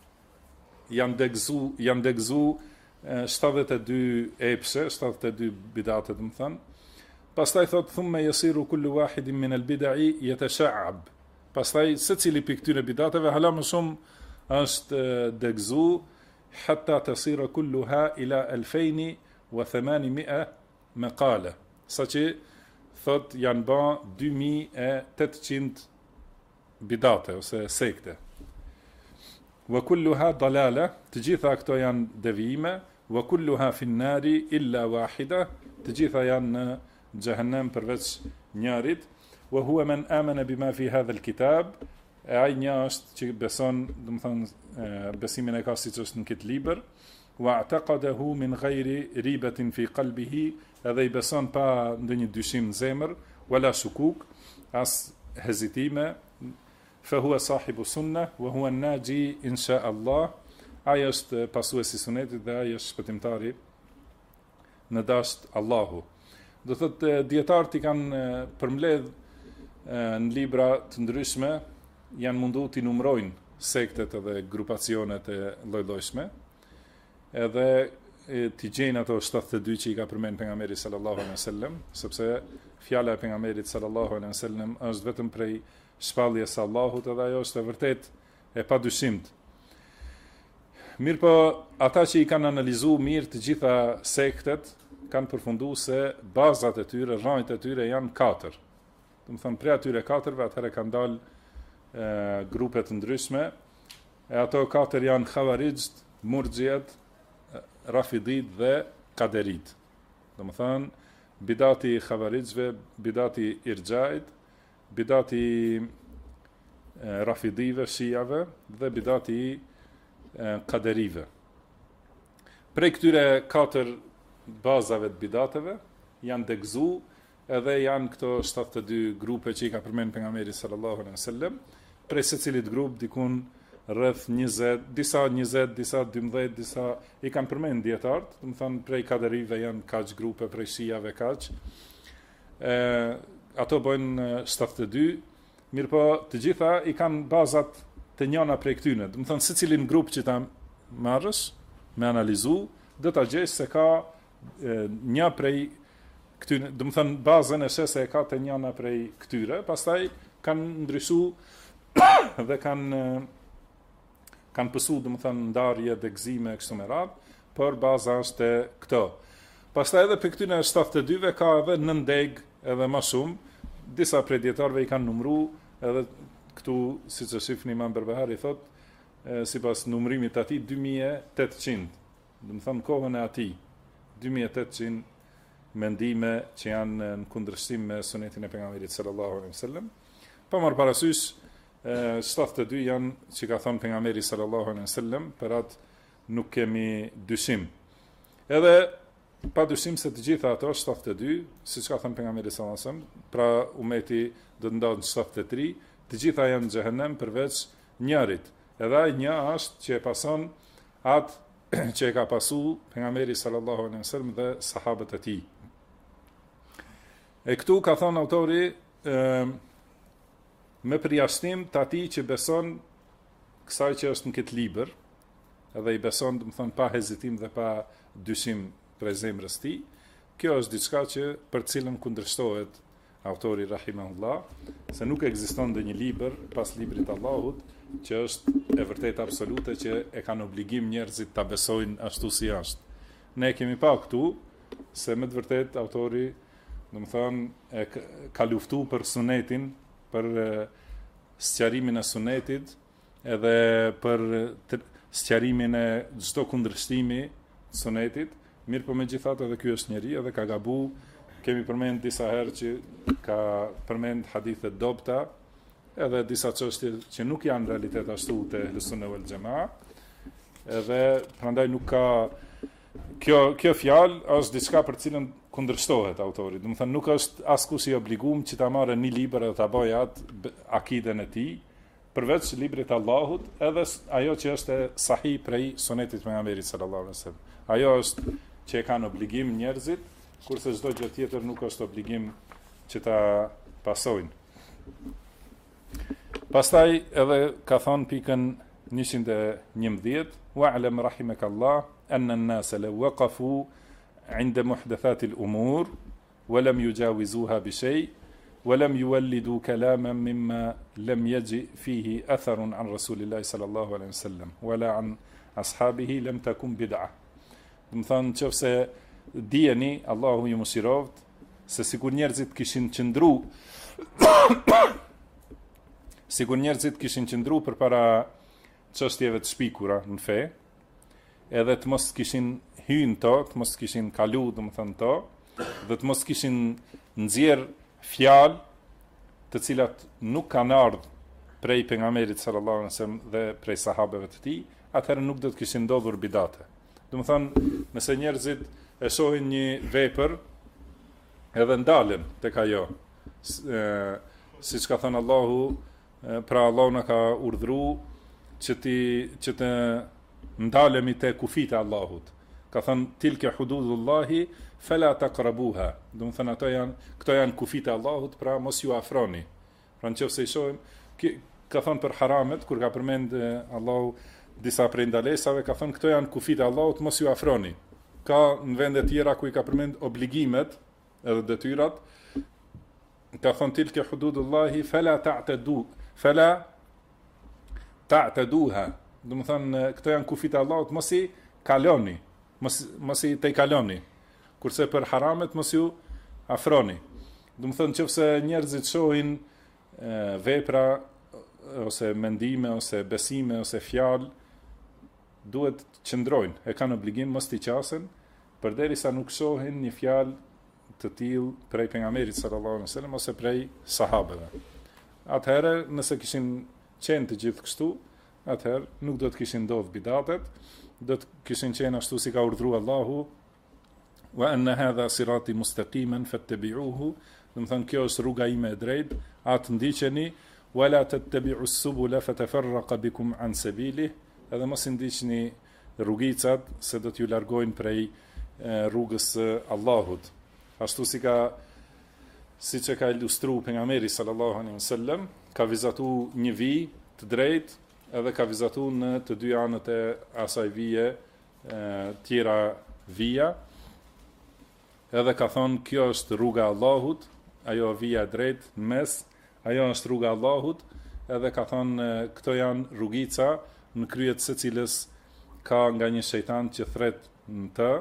Speaker 1: janë degzu 72 epse, 72 bidate do të thënë. Pastaj thot thumma yasiru kullu wahidin min al-bid'i yatasha'ab. Pastaj secili prej këtyre bidateve hala më shumë është degzu hatta tasira kulluha ila 2800 maqala. Saqë thot janë bë 2800 bidate ose sekte. Wa kulluha dalala, të gjitha këto janë devijime, wa kulluha fi an-nari illa wahida, të gjitha janë në xhehenem përveç njërit, wa huwa man amana bima fi hadha al-kitab, ai një është që beson, do të thonë besimin e ka siç është në këtë libër, wa i'taqadahu min ghairi ribatin fi qalbihi, edhe i beson pa ndonjë dyshim në zemër, wala shukuk, as hezitime, fa huwa sahibu sunnah wa huwa an-naji insha Allah, ai është pasuesi i sunetit dhe ai është shpëtimtari në dasht Allahu. Do thotë dietarët i kanë përmbledh në libra të ndryshme janë mundu t'i numrojnë sektet edhe grupacionet e lloj-llojshme, edhe t'i gjejnë ato 72 që i ka përmend pejgamberi sallallahu alaihi wasallam, sepse fjala e pejgamberit sallallahu alaihi wasallam është vetëm prej shpalljes së Allahut, edhe ajo është e vërtet e padyshimt. Mirë po, ata që i kanë analizuar mirë të gjitha sektet, kanë përfunduar se bazat e tyre, rrojt e tyre janë 4. Do të thonë prej atyre 4-ve atëherë kanë dalë grupe të ndryshme, e ato 4 janë Khawarijt, Murxhiat, Rafidit dhe Kaderit. Do të thonë bidati Khawarijve, bidati Irxhait, bidati Rafidive, Shiave dhe bidati Kaderive. Prej këtyre 4 bazave të bidateve janë degzu, edhe janë këto 72 grupe që i ka përmend pejgamberi sallallahu alaihi wasallam, prej secilit grup dikun rreth 20, disa 20, disa 12, disa i kanë përmend dietarët, do të thonë prej Kaderive janë kaq grupe, prej Shiave kaq. Ato bëjnë 72, mirë po të gjitha i kanë bazat të njëna prej këtyne. Do të thonë secilin grup që ta marrësh me analizu, do ta gjesh se ka një prej këtyre, do të thonë bazën e shese e ka të njëna prej këtyre, pastaj kanë ndryshuar dhe kanë pësu, do të thonë ndarje, degëzime kështu me radhë, por baza është e këto. Pastaj edhe për këtyre 72-ve ka edhe 9 deg edhe më shumë, disa prej dietarëve i kanë numëruar, edhe këtu siç e shihni Imam Berbahari thot, sipas numërimit të atij 2800, do të thonë kohën e atij 2800 mendime që janë në kundërshtim me sunetin e pejgamberit sallallahu alaihi wasallam. Pa marr parasysh 72 janë që ka thënë pejgamberi sallallahu alaihi wasallam, për atë nuk kemi dyshim. Edhe pa dyshim se të gjitha ato 72, siç ka thënë pejgamberi sallallahu alaihi wasallam, pra ummeti do të ndodhin 73, të gjitha janë në xhehenem përveç njërit. Edhe ai një është që e pason atë që e ka pasu pejgamberi sallallahu alaihi wasallam dhe sahabët e tij. E këtu ka thënë autori me përjashtim të atij që beson kësaj që është në këtë libër, edhe i beson, do të thonë pa hezitim dhe pa dyshim prej zemrës tij. Kjo është diçka që për cilën kundërshtohet autori rahimahullah, se nuk ekziston ndonjë libër pas librit të Allahut që është e vërtet absolute që e kanë obligim njerëzit ta besojnë ashtu si është. Ne kemi pa këtu se me të vërtet autori, do të thonë, ka luftuar për sunetin, për sqarimin e sunetit, edhe për sqarimin e çdo kundërshtimi të sunetit. Mirë po megjithatë edhe ky është njeri edhe ka gabu. Kemi përmend disa herë që ka përmend hadithe dobta, edhe disa çështje që nuk janë realitet ashtu te Ehlusunne wal Jamaa. Edhe prandaj nuk ka kjo fjalë është diçka për cilën kundërshtohet autori. Do të thënë nuk është askush i obliguar që ta marrë një libër dhe ta bëjë atë akiden e tij, përveç librit të Allahut, edhe ajo që është sahih prej sunetit të pejgamberit sallallahu alaihi wasallam. Ajo është që e kanë obligim njerëzit, kurse çdo gjë tjetër nuk është obligim që ta pasojnë. Pastaj edhe ka thonë pikën 111, wa'lam rahimakallah anna an-nas law waqafu 'inda muhdathati al-umur wa lam yujawizuha bi shay wa lam yuwallidu kalaman mimma lam yaji fihi atharun 'an rasulillahi sallallahu alaihi wasallam wala 'an ashabihi lam takun bid'ah. Do të thonë nëse dijeni, Allahu ju mëshiroft, se sikur njerëzit kishin qëndru përpara çështjeve të shpikura në fe, edhe të mos kishin hyrë to, të mos kishin kalu, do të thënë to, dhe të mos kishin nxjerr fjalë të cilat nuk kanë ardhur prej pejgamberit sallallahu alaihi wasallam dhe prej sahabeve të tij, atëherë nuk do të kishin ndodhur bidate. Do të thënë, nëse njerëzit e shohin një vepër edhe ndalen tek ajo, siç ka thënë Allahu, pra Allahu na ka urdhëruar që të ndalemi te kufit e Allahut. Ka thënë tilka hududullahi fala taqrabuha. Do të thënë këto janë kufit e Allahut, pra mos ju afroni. Pra nëse i shohim, ka thënë për haramet, kur ka përmend Allahu disa prej ndalesave, ka thënë këto janë kufit e Allahut, mos ju afroni. Ka në vende tjera ku i ka përmend obligimet edhe detyrat, ka thënë tilke hududullahi fala ta'taduha. Do të thonë këto janë kufit e Allahut, mos i kaloni, mos i te kaloni. Kurse për haramet mos ju afroni. Do të thonë nëse njerëzit shohin vepra ose mendime ose besime ose fjalë, duhet të qëndrojnë, e kanë obligim mos t'i qasen, përderisa nuk shohin një fjalë të tillë prej pejgamberit sallallahu alaihi wasallam ose prej sahabeve. Atëherë, nëse kishin qenë të gjithë kështu, atëherë nuk do të kishin ndodhur bidatet, do të kishin qenë ashtu si ka urdhëruar Allahu, wa anna hadha sirati mustaqiman fattabi'uhu, do të thonë kjo është rruga ime e drejtë, atë ndiqeni, wala tattabi'u as-subula fatafarraqa bikum an sabilihi, edhe mos i ndiqni rrugicat se do t'ju largojnë prej rrugës së Allahut. Ashtu siç e ka ilustruar pejgamberi sallallahu alaihi wasallam, ka vizatuar një vijë të drejtë edhe ka vizatuar në të dy anët e asaj vije tjera vija, edhe ka thonë kjo është rruga e Allahut, ajo vija e drejtë në mes, ajo është rruga e Allahut, edhe ka thonë këto janë rrugica në kryet se cilës ka nga një shejtan që thret në të,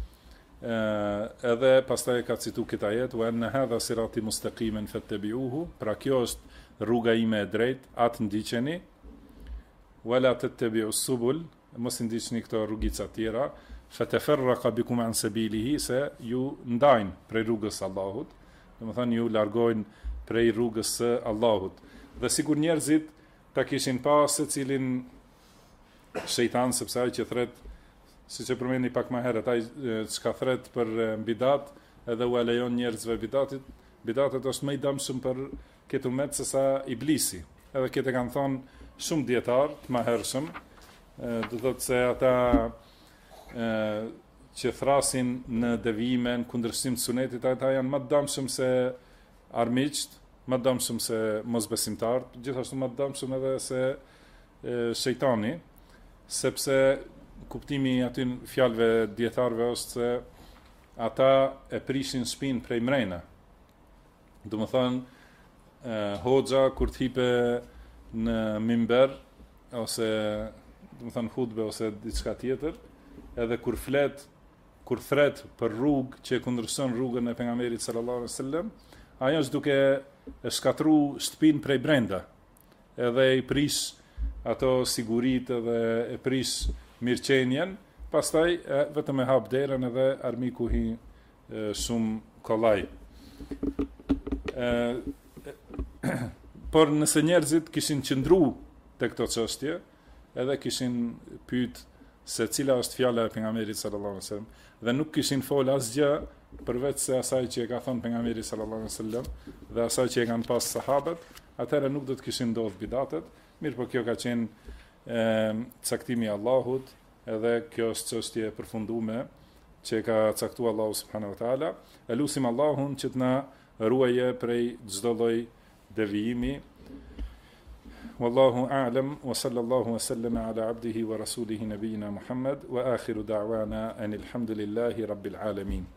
Speaker 1: edhe pastaj ka citu këtë ajet, wa anna hadha sirati mustaqiman fattabi'uhu, pra kjo është rruga ime e drejtë, atë ndiqeni, wala tattabi'u as-subul, mos ndiqni këto rrugica tjera, fatafarraqa bikum an sabilihi, se ju ndajnë prej rrugës së Allahut, domethënë ju largojnë prej rrugës së Allahut. Dhe sikur njerëzit ta kishin pas secilin shejtan, sepse ai që thret, siç e përmendni pak më herët, ai çka thret për bidat, edhe u lejon njerëzve bidatet është më i dëmshëm për këtë umet se sa iblisi. Edhe këtë kanë thonë shumë dietar të mëhershëm, do thotë se ata që thrasin në devijime, në kundërshtim të sunetit, ata janë më të dëmshëm se armiqt, më të dëmshëm se mosbesimtarët, gjithashtu më të dëmshëm edhe se shejtani, sepse kuptimi aty në fjalëve dietarëve është se ata e prishin shpinën prej mrena. Do të thonë hoxha kur të hipe në mimber ose do të thonë hutbe ose diçka tjetër, edhe kur thret për rrugë që kundërshton rrugën e pejgamberit sallallahu alaihi wasallam, ajo është duke e shkatruar shtëpinë prej brenda, edhe i prish ato siguritë edhe e prish mirëqenjen, pastaj vetëm e hap derën edhe armiku hi shumë kollaj. Por nëse njerëzit kishin qëndru te këto çështje, edhe kishin pyet se cila është fjala e pejgamberit sallallahu alaihi wasallam, dhe nuk kishin fol asgjë përveç se asaj që e ka thënë pejgamberi sallallahu alaihi wasallam dhe asaj që e kanë pas sahabët, atëherë nuk do të kishin ndodhur bidatet. Mirë, po kjo ka qenë caktimi i Allahut, edhe kjo është çështje e përfunduar që ka caktuar Allahu subhanahu wa taala. Elusim Allahun që të na ruaje prej çdo lloj devijimi. Wallahu a'lam, wa sallallahu wa sallama ala abdihi wa rasulihi nabiyina Muhammad, wa akhiru da'wana anil hamdulillahi rabbil alamin.